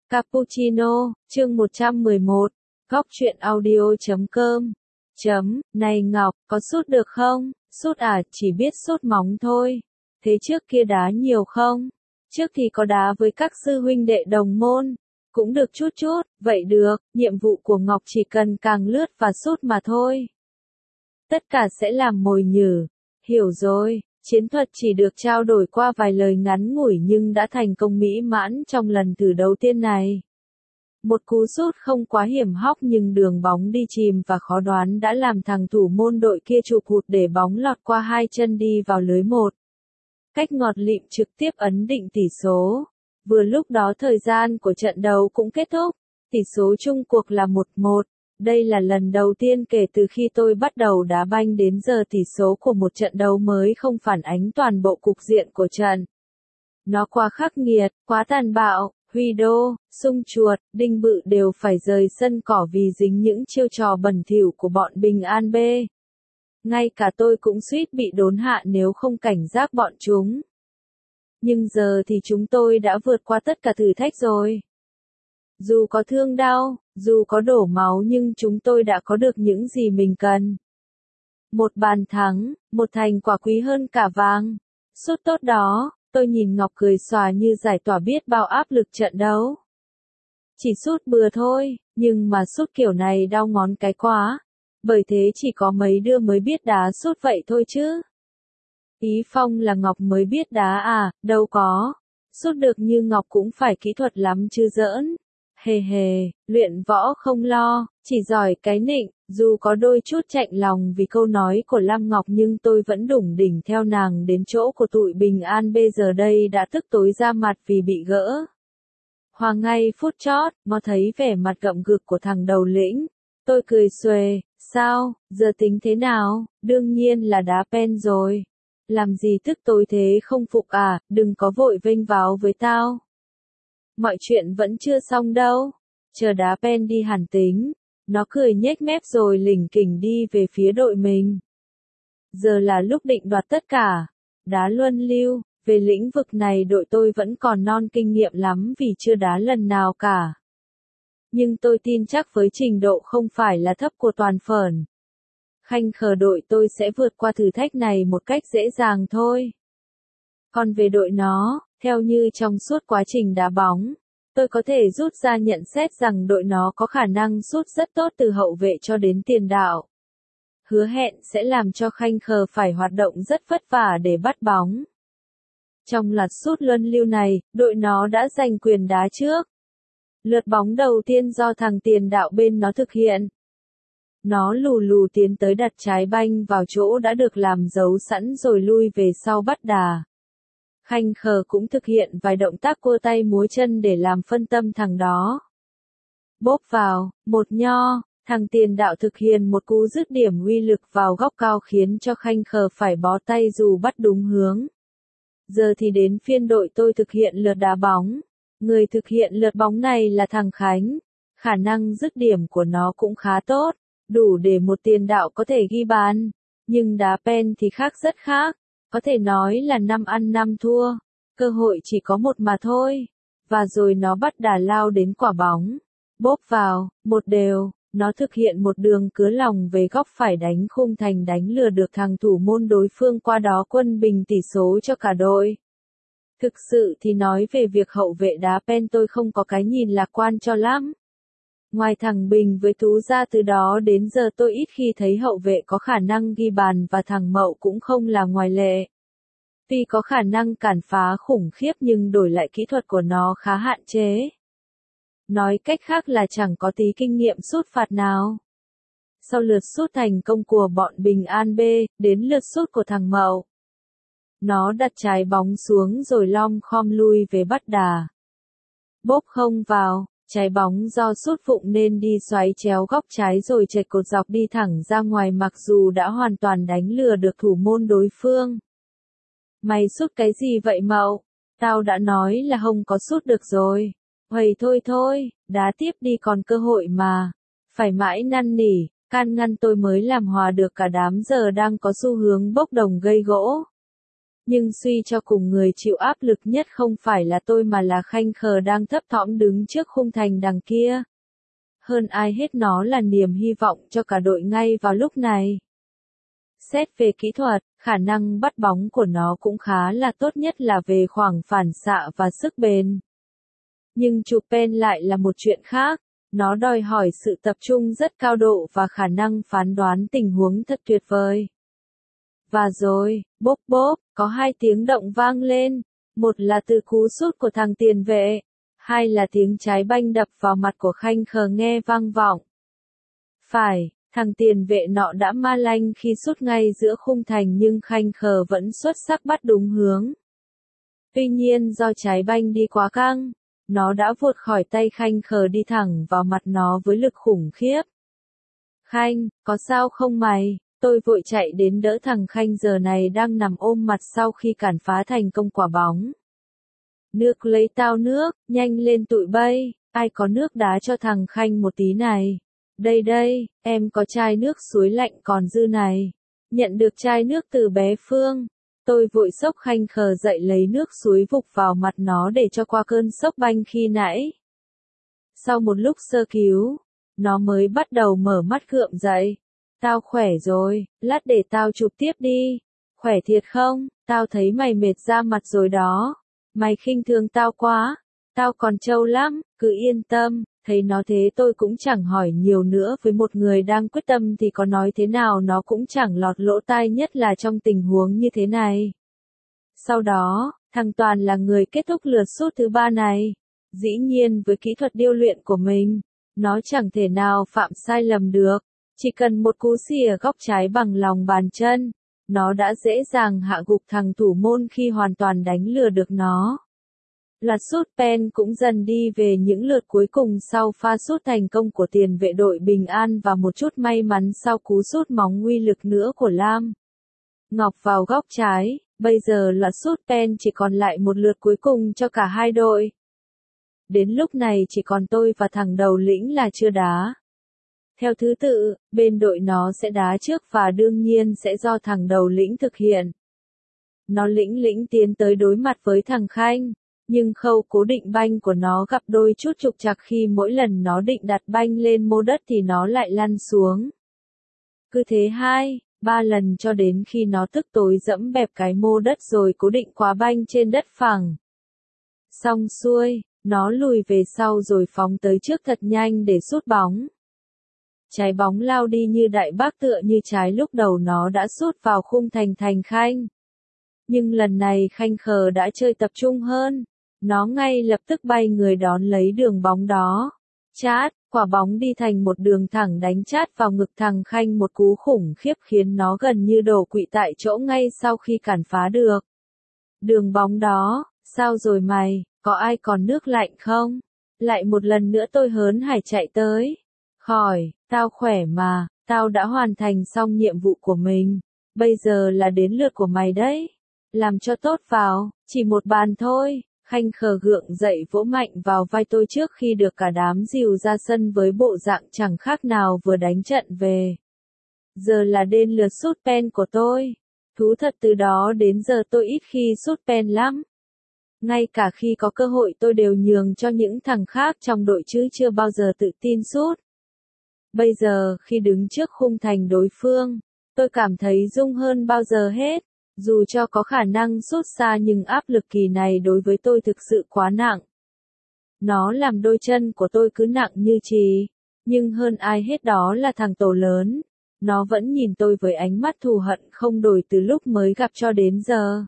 Cappuccino, chương 111, góc truyện audio.com. Này Ngọc, có sút được không? Sút à, chỉ biết sút móng thôi. Thế trước kia đá nhiều không? Trước thì có đá với các sư huynh đệ đồng môn. Cũng được chút chút, vậy được, nhiệm vụ của Ngọc chỉ cần càng lướt và sút mà thôi. Tất cả sẽ làm mồi nhử. Hiểu rồi. Chiến thuật chỉ được trao đổi qua vài lời ngắn ngủi nhưng đã thành công mỹ mãn trong lần thử đầu tiên này. Một cú sút không quá hiểm hóc nhưng đường bóng đi chìm và khó đoán đã làm thằng thủ môn đội kia chụp hụt để bóng lọt qua hai chân đi vào lưới một. Cách ngọt lịm trực tiếp ấn định tỷ số. Vừa lúc đó thời gian của trận đấu cũng kết thúc. Tỷ số chung cuộc là 1-1. Đây là lần đầu tiên kể từ khi tôi bắt đầu đá banh đến giờ tỷ số của một trận đấu mới không phản ánh toàn bộ cục diện của trận. Nó quá khắc nghiệt, quá tàn bạo, Huy Đô, Sung Chuột, Đinh Bự đều phải rời sân cỏ vì dính những chiêu trò bẩn thỉu của bọn Bình An B. Ngay cả tôi cũng suýt bị đốn hạ nếu không cảnh giác bọn chúng. Nhưng giờ thì chúng tôi đã vượt qua tất cả thử thách rồi. Dù có thương đau, dù có đổ máu nhưng chúng tôi đã có được những gì mình cần. Một bàn thắng, một thành quả quý hơn cả vàng. Sút tốt đó, tôi nhìn Ngọc cười xòa như giải tỏa biết bao áp lực trận đấu. Chỉ sút bừa thôi, nhưng mà sút kiểu này đau ngón cái quá. Bởi thế chỉ có mấy đứa mới biết đá sút vậy thôi chứ. Ý Phong là Ngọc mới biết đá à, đâu có. Sút được như Ngọc cũng phải kỹ thuật lắm chứ giỡn. Hề hề, luyện võ không lo, chỉ giỏi cái nịnh, dù có đôi chút chạnh lòng vì câu nói của Lam Ngọc nhưng tôi vẫn đủng đỉnh theo nàng đến chỗ của tụi Bình An bây giờ đây đã tức tối ra mặt vì bị gỡ. Hoàng ngay phút chót, ngó thấy vẻ mặt gậm gực của thằng đầu lĩnh. Tôi cười xuề, sao, giờ tính thế nào, đương nhiên là đá pen rồi. Làm gì tức tối thế không phục à, đừng có vội vênh váo với tao. Mọi chuyện vẫn chưa xong đâu. Chờ đá pen đi hẳn tính. Nó cười nhếch mép rồi lỉnh kỉnh đi về phía đội mình. Giờ là lúc định đoạt tất cả. Đá luân lưu, về lĩnh vực này đội tôi vẫn còn non kinh nghiệm lắm vì chưa đá lần nào cả. Nhưng tôi tin chắc với trình độ không phải là thấp của toàn phởn. Khanh khờ đội tôi sẽ vượt qua thử thách này một cách dễ dàng thôi. Còn về đội nó, theo như trong suốt quá trình đá bóng, tôi có thể rút ra nhận xét rằng đội nó có khả năng sút rất tốt từ hậu vệ cho đến tiền đạo. Hứa hẹn sẽ làm cho Khanh khờ phải hoạt động rất vất vả để bắt bóng. Trong loạt sút luân lưu này, đội nó đã giành quyền đá trước. Lượt bóng đầu tiên do thằng tiền đạo bên nó thực hiện. Nó lù lù tiến tới đặt trái banh vào chỗ đã được làm dấu sẵn rồi lui về sau bắt đà. Khanh khờ cũng thực hiện vài động tác cua tay múa chân để làm phân tâm thằng đó. Bốp vào, một nho, thằng tiền đạo thực hiện một cú dứt điểm uy lực vào góc cao khiến cho Khanh khờ phải bó tay dù bắt đúng hướng. Giờ thì đến phiên đội tôi thực hiện lượt đá bóng. Người thực hiện lượt bóng này là thằng Khánh. Khả năng dứt điểm của nó cũng khá tốt, đủ để một tiền đạo có thể ghi bàn. Nhưng đá pen thì khác rất khác. Có thể nói là 5 ăn 5 thua, cơ hội chỉ có một mà thôi. Và rồi nó bắt đà lao đến quả bóng. Bốp vào, một đều, nó thực hiện một đường cứa lòng về góc phải đánh khung thành đánh lừa được thằng thủ môn đối phương qua đó quân bình tỷ số cho cả đội. Thực sự thì nói về việc hậu vệ đá pen tôi không có cái nhìn lạc quan cho lắm. Ngoài thằng Bình với Tú ra từ đó đến giờ tôi ít khi thấy hậu vệ có khả năng ghi bàn và thằng Mậu cũng không là ngoại lệ. Tuy có khả năng cản phá khủng khiếp nhưng đổi lại kỹ thuật của nó khá hạn chế. Nói cách khác là chẳng có tí kinh nghiệm sút phạt nào. Sau lượt sút thành công của bọn Bình An B, đến lượt sút của thằng Mậu. Nó đặt trái bóng xuống rồi lom khom lui về bắt đà. Bốp không vào. Trái bóng do sút vụng nên đi xoáy chéo góc trái rồi chệch cột dọc đi thẳng ra ngoài mặc dù đã hoàn toàn đánh lừa được thủ môn đối phương. Mày sút cái gì vậy Mậu? Tao đã nói là không có sút được rồi. Huầy thôi, đá tiếp đi còn cơ hội mà. Phải mãi năn nỉ, can ngăn tôi mới làm hòa được cả đám giờ đang có xu hướng bốc đồng gây gỗ. Nhưng suy cho cùng người chịu áp lực nhất không phải là tôi mà là Khanh Khờ đang thấp thỏm đứng trước khung thành đằng kia. Hơn ai hết nó là niềm hy vọng cho cả đội ngay vào lúc này. Xét về kỹ thuật, khả năng bắt bóng của nó cũng khá là tốt, nhất là về khoảng phản xạ và sức bền. Nhưng chụp pen lại là một chuyện khác, nó đòi hỏi sự tập trung rất cao độ và khả năng phán đoán tình huống thật tuyệt vời. Và rồi, bốp bốp, có hai tiếng động vang lên, một là từ cú sút của thằng tiền vệ, hai là tiếng trái banh đập vào mặt của Khanh Khờ nghe vang vọng. Phải, thằng tiền vệ nọ đã ma lanh khi sút ngay giữa khung thành nhưng Khanh Khờ vẫn xuất sắc bắt đúng hướng. Tuy nhiên do trái banh đi quá căng, nó đã vụt khỏi tay Khanh Khờ đi thẳng vào mặt nó với lực khủng khiếp. Khanh, có sao không mày? Tôi vội chạy đến đỡ thằng Khanh giờ này đang nằm ôm mặt sau khi cản phá thành công quả bóng. Nước lấy tao nước, nhanh lên tụi bay, ai có nước đá cho thằng Khanh một tí này. Đây đây, em có chai nước suối lạnh còn dư này. Nhận được chai nước từ bé Phương, tôi vội xốc Khanh Khờ dậy lấy nước suối vục vào mặt nó để cho qua cơn sốc banh khi nãy. Sau một lúc sơ cứu, nó mới bắt đầu mở mắt gượng dậy. Tao khỏe rồi, lát để tao chụp tiếp đi. Khỏe thiệt không? Tao thấy mày mệt ra mặt rồi đó. Mày khinh thường tao quá. Tao còn trâu lắm, cứ yên tâm. Thấy nó thế tôi cũng chẳng hỏi nhiều nữa, với một người đang quyết tâm thì có nói thế nào nó cũng chẳng lọt lỗ tai, nhất là trong tình huống như thế này. Sau đó, thằng Toàn là người kết thúc lượt sút thứ 3 này. Dĩ nhiên với kỹ thuật điêu luyện của mình, nó chẳng thể nào phạm sai lầm được. Chỉ cần một cú xìa góc trái bằng lòng bàn chân, nó đã dễ dàng hạ gục thằng thủ môn khi hoàn toàn đánh lừa được nó. Loạt sút pen cũng dần đi về những lượt cuối cùng sau pha sút thành công của tiền vệ đội Bình An và một chút may mắn sau cú sút móng uy lực nữa của Lam Ngọc vào góc trái. Bây giờ loạt sút pen chỉ còn lại một lượt cuối cùng cho cả hai đội. Đến lúc này chỉ còn tôi và thằng đầu lĩnh là chưa đá. Theo thứ tự, bên đội nó sẽ đá trước và đương nhiên sẽ do thằng đầu lĩnh thực hiện. Nó lĩnh tiến tới đối mặt với thằng Khanh, nhưng khâu cố định banh của nó gặp đôi chút trục trặc khi mỗi lần nó định đặt banh lên mô đất thì nó lại lăn xuống. Cứ thế 2-3 lần cho đến khi nó tức tối dẫm bẹp cái mô đất rồi cố định quá banh trên đất phẳng. Xong xuôi, nó lùi về sau rồi phóng tới trước thật nhanh để sút bóng. Trái bóng lao đi như đại bác, tựa như trái lúc đầu nó đã sút vào khung thành Khanh. Nhưng lần này Khanh Khờ đã chơi tập trung hơn. Nó ngay lập tức bay người đón lấy đường bóng đó. Chát, quả bóng đi thành một đường thẳng đánh chát vào ngực thằng Khanh, một cú khủng khiếp khiến nó gần như đổ quỵ tại chỗ ngay sau khi cản phá được. Đường bóng đó, sao rồi mày, có ai còn nước lạnh không? Lại một lần nữa tôi hớn hải chạy tới. Khỏi, tao khỏe mà, tao đã hoàn thành xong nhiệm vụ của mình. Bây giờ là đến lượt của mày đấy. Làm cho tốt vào, chỉ một bàn thôi. Khanh Khờ gượng dậy vỗ mạnh vào vai tôi trước khi được cả đám dìu ra sân với bộ dạng chẳng khác nào vừa đánh trận về. Giờ là đến lượt sút pen của tôi. Thú thật từ đó đến giờ tôi ít khi sút pen lắm. Ngay cả khi có cơ hội tôi đều nhường cho những thằng khác trong đội chứ chưa bao giờ tự tin sút. Bây giờ khi đứng trước khung thành đối phương, tôi cảm thấy rung hơn bao giờ hết. Dù cho có khả năng sút xa nhưng áp lực kỳ này đối với tôi thực sự quá nặng. Nó làm đôi chân của tôi cứ nặng như chì. Nhưng hơn ai hết đó là thằng Tổ lớn. Nó vẫn nhìn tôi với ánh mắt thù hận không đổi từ lúc mới gặp cho đến giờ.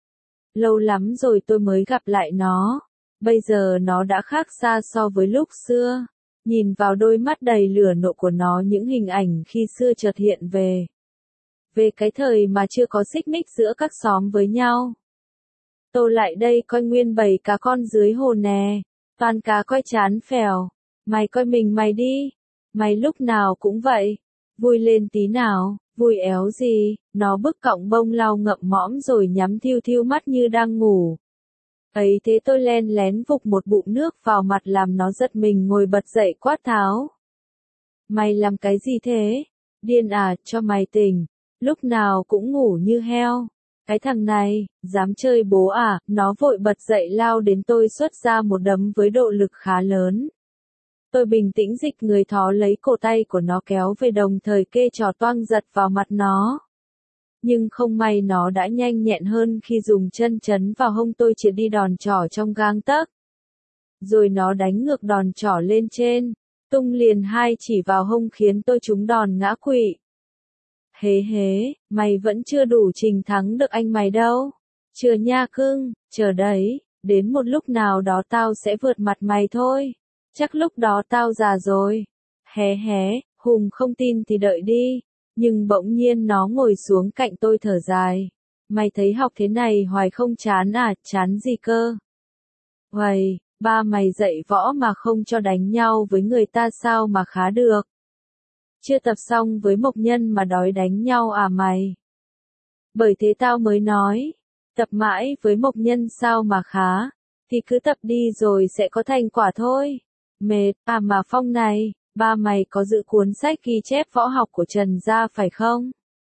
Lâu lắm rồi tôi mới gặp lại nó. Bây giờ nó đã khác xa so với lúc xưa. Nhìn vào đôi mắt đầy lửa nộ của nó, những hình ảnh khi xưa chợt hiện về. Về cái thời mà chưa có xích mích giữa các xóm với nhau. Tôi lại đây coi nguyên bầy cá con dưới hồ nè. Toàn cá coi chán phèo. Mày coi mình mày đi. Mày lúc nào cũng vậy. Vui lên tí nào, vui éo gì. Nó bức cọng bông lau ngậm mõm rồi nhắm thiu thiu mắt như đang ngủ. Ấy thế tôi len lén vục một bụng nước vào mặt làm nó giật mình ngồi bật dậy quát tháo. Mày làm cái gì thế? Điên à, cho mày tỉnh. Lúc nào cũng ngủ như heo. Cái thằng này, dám chơi bố à, nó vội bật dậy lao đến tôi xuất ra một đấm với độ lực khá lớn. Tôi bình tĩnh dịch người thó lấy cổ tay của nó kéo về đồng thời kê trò toang giật vào mặt nó. Nhưng không may nó đã nhanh nhẹn hơn khi dùng chân chấn vào hông tôi triệt đi đòn trỏ trong gang tấc. Rồi nó đánh ngược đòn trỏ lên trên, tung liền hai chỉ vào hông khiến tôi trúng đòn ngã quỵ. Hế hế, mày vẫn chưa đủ trình thắng được anh mày đâu. Chưa nha cưng, chờ đấy, đến một lúc nào đó tao sẽ vượt mặt mày thôi. Chắc lúc đó tao già rồi. Hé hé, Hùng không tin thì đợi đi. Nhưng bỗng nhiên nó ngồi xuống cạnh tôi thở dài. Mày thấy học thế này hoài không chán à, chán gì cơ? Uầy, ba mày dạy võ mà không cho đánh nhau với người ta sao mà khá được? Chưa tập xong với Mộc Nhân mà đói đánh nhau à mày? Bởi thế tao mới nói, tập mãi với Mộc Nhân sao mà khá, thì cứ tập đi rồi sẽ có thành quả thôi. Mệt, à mà Phong này, ba mày có giữ cuốn sách ghi chép võ học của Trần gia phải không?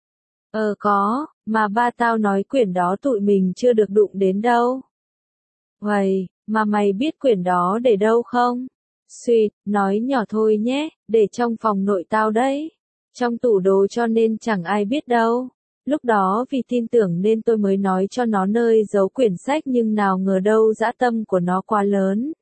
Có, mà ba tao nói quyển đó tụi mình chưa được đụng đến đâu. Uầy, mà mày biết quyển đó để đâu không? Xuyệt, nói nhỏ thôi nhé, để trong phòng nội tao đấy. Trong tủ đồ cho nên chẳng ai biết đâu. Lúc đó vì tin tưởng nên tôi mới nói cho nó nơi giấu quyển sách nhưng nào ngờ đâu dã tâm của nó quá lớn.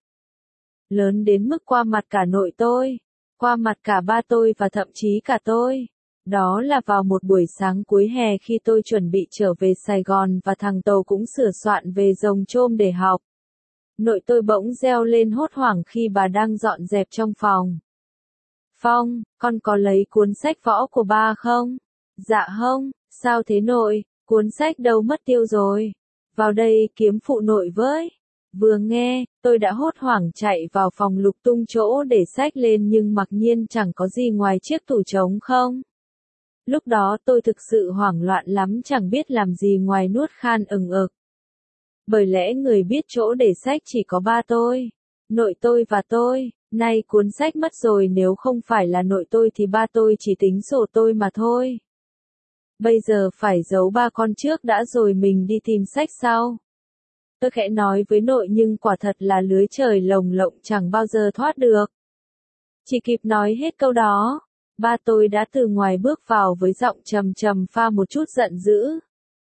Lớn đến mức qua mặt cả nội tôi, qua mặt cả ba tôi và thậm chí cả tôi. Đó là vào một buổi sáng cuối hè khi tôi chuẩn bị trở về Sài Gòn và thằng Tàu cũng sửa soạn về Rồng Chôm để học. Nội tôi bỗng reo lên hốt hoảng khi bà đang dọn dẹp trong phòng. Phong, con có lấy cuốn sách võ của ba không? Dạ không, sao thế nội, cuốn sách đâu mất tiêu rồi? Vào đây kiếm phụ nội với. Vừa nghe, tôi đã hốt hoảng chạy vào phòng lục tung chỗ để sách lên nhưng mặc nhiên chẳng có gì ngoài chiếc tủ trống không. Lúc đó tôi thực sự hoảng loạn lắm chẳng biết làm gì ngoài nuốt khan ừng ực. Bởi lẽ người biết chỗ để sách chỉ có ba tôi, nội tôi và tôi, nay cuốn sách mất rồi nếu không phải là nội tôi thì ba tôi chỉ tính sổ tôi mà thôi. Bây giờ phải giấu ba con trước đã rồi mình đi tìm sách sau. Tôi khẽ nói với nội nhưng quả thật là lưới trời lồng lộng chẳng bao giờ thoát được. Chỉ kịp nói hết câu đó, ba tôi đã từ ngoài bước vào với giọng trầm trầm pha một chút giận dữ.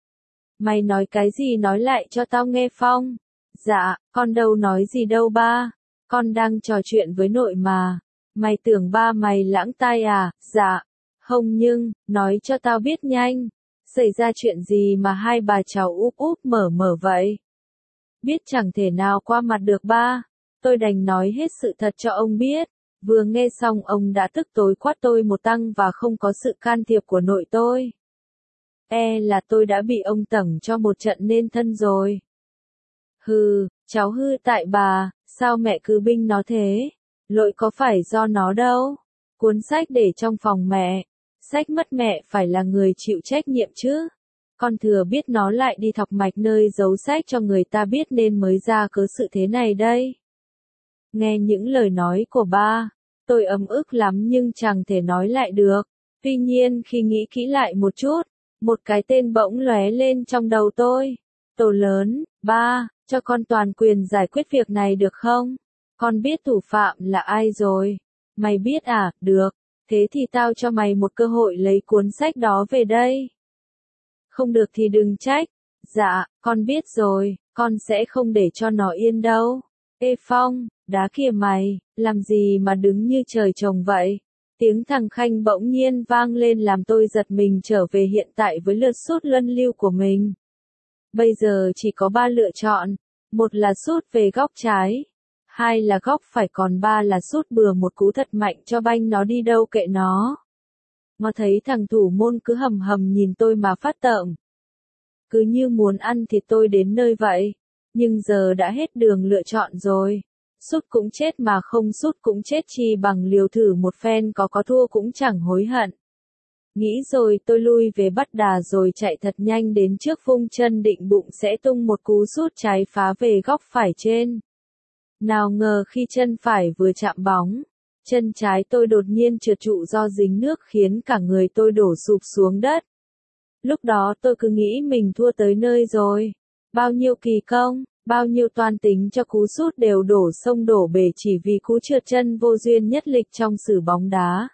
Mày nói cái gì nói lại cho tao nghe Phong. Dạ, con đâu nói gì đâu ba. Con đang trò chuyện với nội mà. Mày tưởng ba mày lãng tai à? Dạ. Không nhưng, nói cho tao biết nhanh. Xảy ra chuyện gì mà hai bà cháu úp úp mở mở vậy? Biết chẳng thể nào qua mặt được ba. Tôi đành nói hết sự thật cho ông biết. Vừa nghe xong ông đã tức tối quát tôi một tăng và không có sự can thiệp của nội tôi. Là tôi đã bị ông tẩm cho một trận nên thân rồi. Hừ, cháu hư tại bà, sao mẹ cứ binh nó thế? Lỗi có phải do nó đâu. Cuốn sách để trong phòng mẹ. Sách mất mẹ phải là người chịu trách nhiệm chứ. Con thừa biết nó lại đi thọc mạch nơi giấu sách cho người ta biết nên mới ra cớ sự thế này đây. Nghe những lời nói của ba, tôi ấm ức lắm nhưng chẳng thể nói lại được. Tuy nhiên khi nghĩ kỹ lại một chút, một cái tên bỗng lóe lên trong đầu tôi. Tổ lớn, ba, cho con toàn quyền giải quyết việc này được không? Con biết thủ phạm là ai rồi. Mày biết à, được. Thế thì tao cho mày một cơ hội lấy cuốn sách đó về đây. Không được thì đừng trách. Dạ, con biết rồi, con sẽ không để cho nó yên đâu. Ê Phong, đá kìa mày, làm gì mà đứng như trời trồng vậy? Tiếng thằng Khanh bỗng nhiên vang lên làm tôi giật mình trở về hiện tại với lượt sút luân lưu của mình. Bây giờ chỉ có 3 lựa chọn, một là sút về góc trái, hai là góc phải còn ba là sút bừa một cú thật mạnh cho banh nó đi đâu kệ nó. Mà thấy thằng thủ môn cứ hầm hầm nhìn tôi mà phát tợm. Cứ như muốn ăn thịt tôi đến nơi vậy, nhưng giờ đã hết đường lựa chọn rồi. Sút cũng chết mà không sút cũng chết chi bằng liều thử một phen có thua cũng chẳng hối hận. Nghĩ rồi tôi lui về bắt đà rồi chạy thật nhanh đến trước vung chân định bụng sẽ tung một cú sút trái phá về góc phải trên. Nào ngờ khi chân phải vừa chạm bóng, chân trái tôi đột nhiên trượt trụ do dính nước khiến cả người tôi đổ sụp xuống đất. Lúc đó tôi cứ nghĩ mình thua tới nơi rồi. Bao nhiêu kỳ công, bao nhiêu toan tính cho cú sút đều đổ sông đổ bể chỉ vì cú trượt chân vô duyên nhất lịch trong sử bóng đá.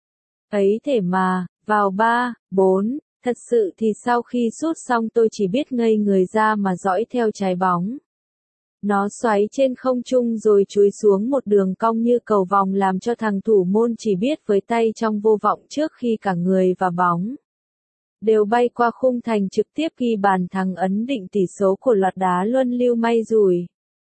Ấy thế mà, vào 3, 4, thật sự thì sau khi sút xong tôi chỉ biết ngây người ra mà dõi theo trái bóng. Nó xoáy trên không trung rồi chúi xuống một đường cong như cầu vòng làm cho thằng thủ môn chỉ biết với tay trong vô vọng trước khi cả người và bóng đều bay qua khung thành trực tiếp ghi bàn thắng ấn định tỷ số của loạt đá luân lưu may rủi.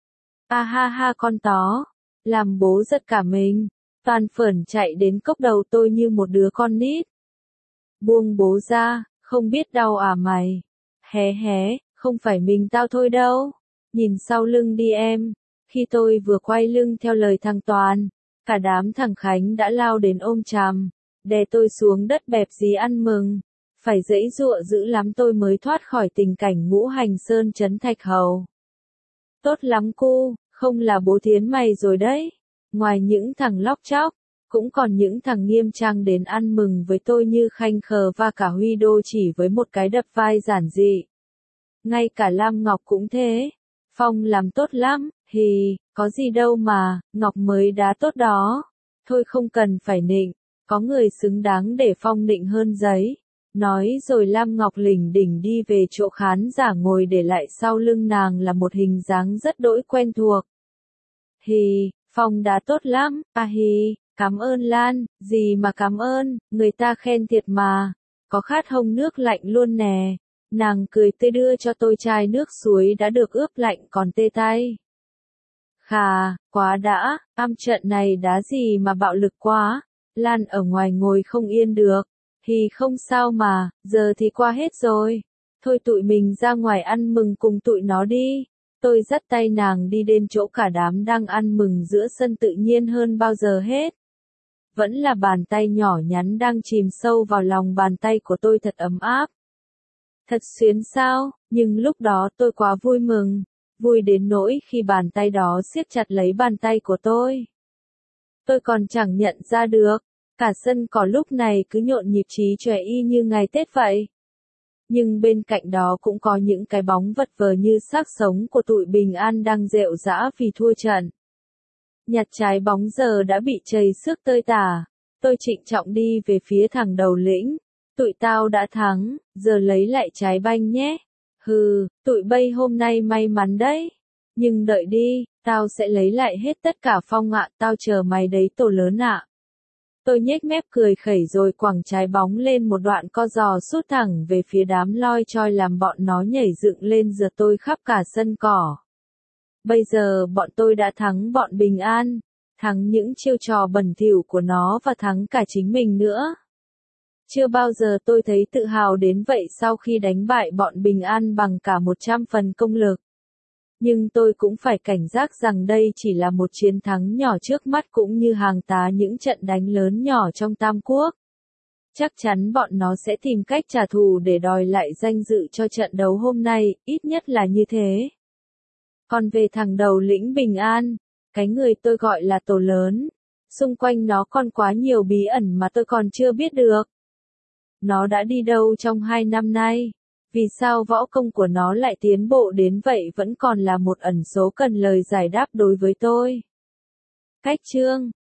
A ha ha con tó, làm bố giật cả mình, toàn phởn chạy đến cốc đầu tôi như một đứa con nít. Buông bố ra, không biết đau à mày. Hé hé, không phải mình tao thôi đâu. Nhìn sau lưng đi em. Khi tôi vừa quay lưng theo lời thằng Toàn, cả đám thằng Khánh đã lao đến ôm chầm, đè tôi xuống đất bẹp dí ăn mừng. Phải giãy giụa dữ lắm tôi mới thoát khỏi tình cảnh ngũ hành sơn trấn thạch hầu. Tốt lắm cu, không là bố Thiến mày rồi đấy. Ngoài những thằng lóc chóc, cũng còn những thằng nghiêm trang đến ăn mừng với tôi như Khanh Khờ và cả Huy Đô chỉ với một cái đập vai giản dị. Ngay cả Lam Ngọc cũng thế. Phong làm tốt lắm, hì, có gì đâu mà, Ngọc mới đá tốt đó. Thôi không cần phải nịnh, có người xứng đáng để Phong nịnh hơn giấy. Nói rồi Lam Ngọc lỉnh đỉnh đi về chỗ khán giả ngồi để lại sau lưng nàng là một hình dáng rất đỗi quen thuộc. Hì, Phong đá tốt lắm, à hì, cảm ơn Lan, gì mà cảm ơn, người ta khen thiệt mà. Có khát hông nước lạnh luôn nè. Nàng cười tươi đưa cho tôi chai nước suối đã được ướp lạnh còn tê tay. Khà, quá đã, trận này đá gì mà bạo lực quá. Lan ở ngoài ngồi không yên được. Thì không sao mà, giờ thì qua hết rồi. Thôi tụi mình ra ngoài ăn mừng cùng tụi nó đi. Tôi dắt tay nàng đi đến chỗ cả đám đang ăn mừng giữa sân tự nhiên hơn bao giờ hết. Vẫn là bàn tay nhỏ nhắn đang chìm sâu vào lòng bàn tay của tôi thật ấm áp. Thật xuyến sao, nhưng lúc đó tôi quá vui mừng. Vui đến nỗi khi bàn tay đó siết chặt lấy bàn tay của tôi. Tôi còn chẳng nhận ra được. Cả sân cỏ lúc này cứ nhộn nhịp trí chóe y như ngày Tết vậy. Nhưng bên cạnh đó cũng có những cái bóng vật vờ như xác sống của tụi Bình An đang rệu rã vì thua trận. Nhặt trái bóng giờ đã bị chầy xước tơi tả. Tôi trịnh trọng đi về phía thằng đầu lĩnh. Tụi tao đã thắng, giờ lấy lại trái banh nhé. Hừ, tụi bay hôm nay may mắn đấy. Nhưng đợi đi, tao sẽ lấy lại hết tất cả Phong ạ, tao chờ mày đấy tổ lớn ạ. Tôi nhếch mép cười khẩy rồi quẳng trái bóng lên một đoạn co giò sút thẳng về phía đám loi choi làm bọn nó nhảy dựng lên giật tôi khắp cả sân cỏ. Bây giờ bọn tôi đã thắng bọn Bình An, thắng những chiêu trò bẩn thỉu của nó và thắng cả chính mình nữa. Chưa bao giờ tôi thấy tự hào đến vậy sau khi đánh bại bọn Bình An bằng cả 100 phần công lực. Nhưng tôi cũng phải cảnh giác rằng đây chỉ là một chiến thắng nhỏ trước mắt cũng như hàng tá những trận đánh lớn nhỏ trong Tam Quốc. Chắc chắn bọn nó sẽ tìm cách trả thù để đòi lại danh dự cho trận đấu hôm nay, ít nhất là như thế. Còn về thằng đầu lĩnh Bình An, cái người tôi gọi là tổ lớn, xung quanh nó còn quá nhiều bí ẩn mà tôi còn chưa biết được. Nó đã đi đâu trong 2 năm nay? Vì sao võ công của nó lại tiến bộ đến vậy vẫn còn là một ẩn số cần lời giải đáp đối với tôi. Cách chương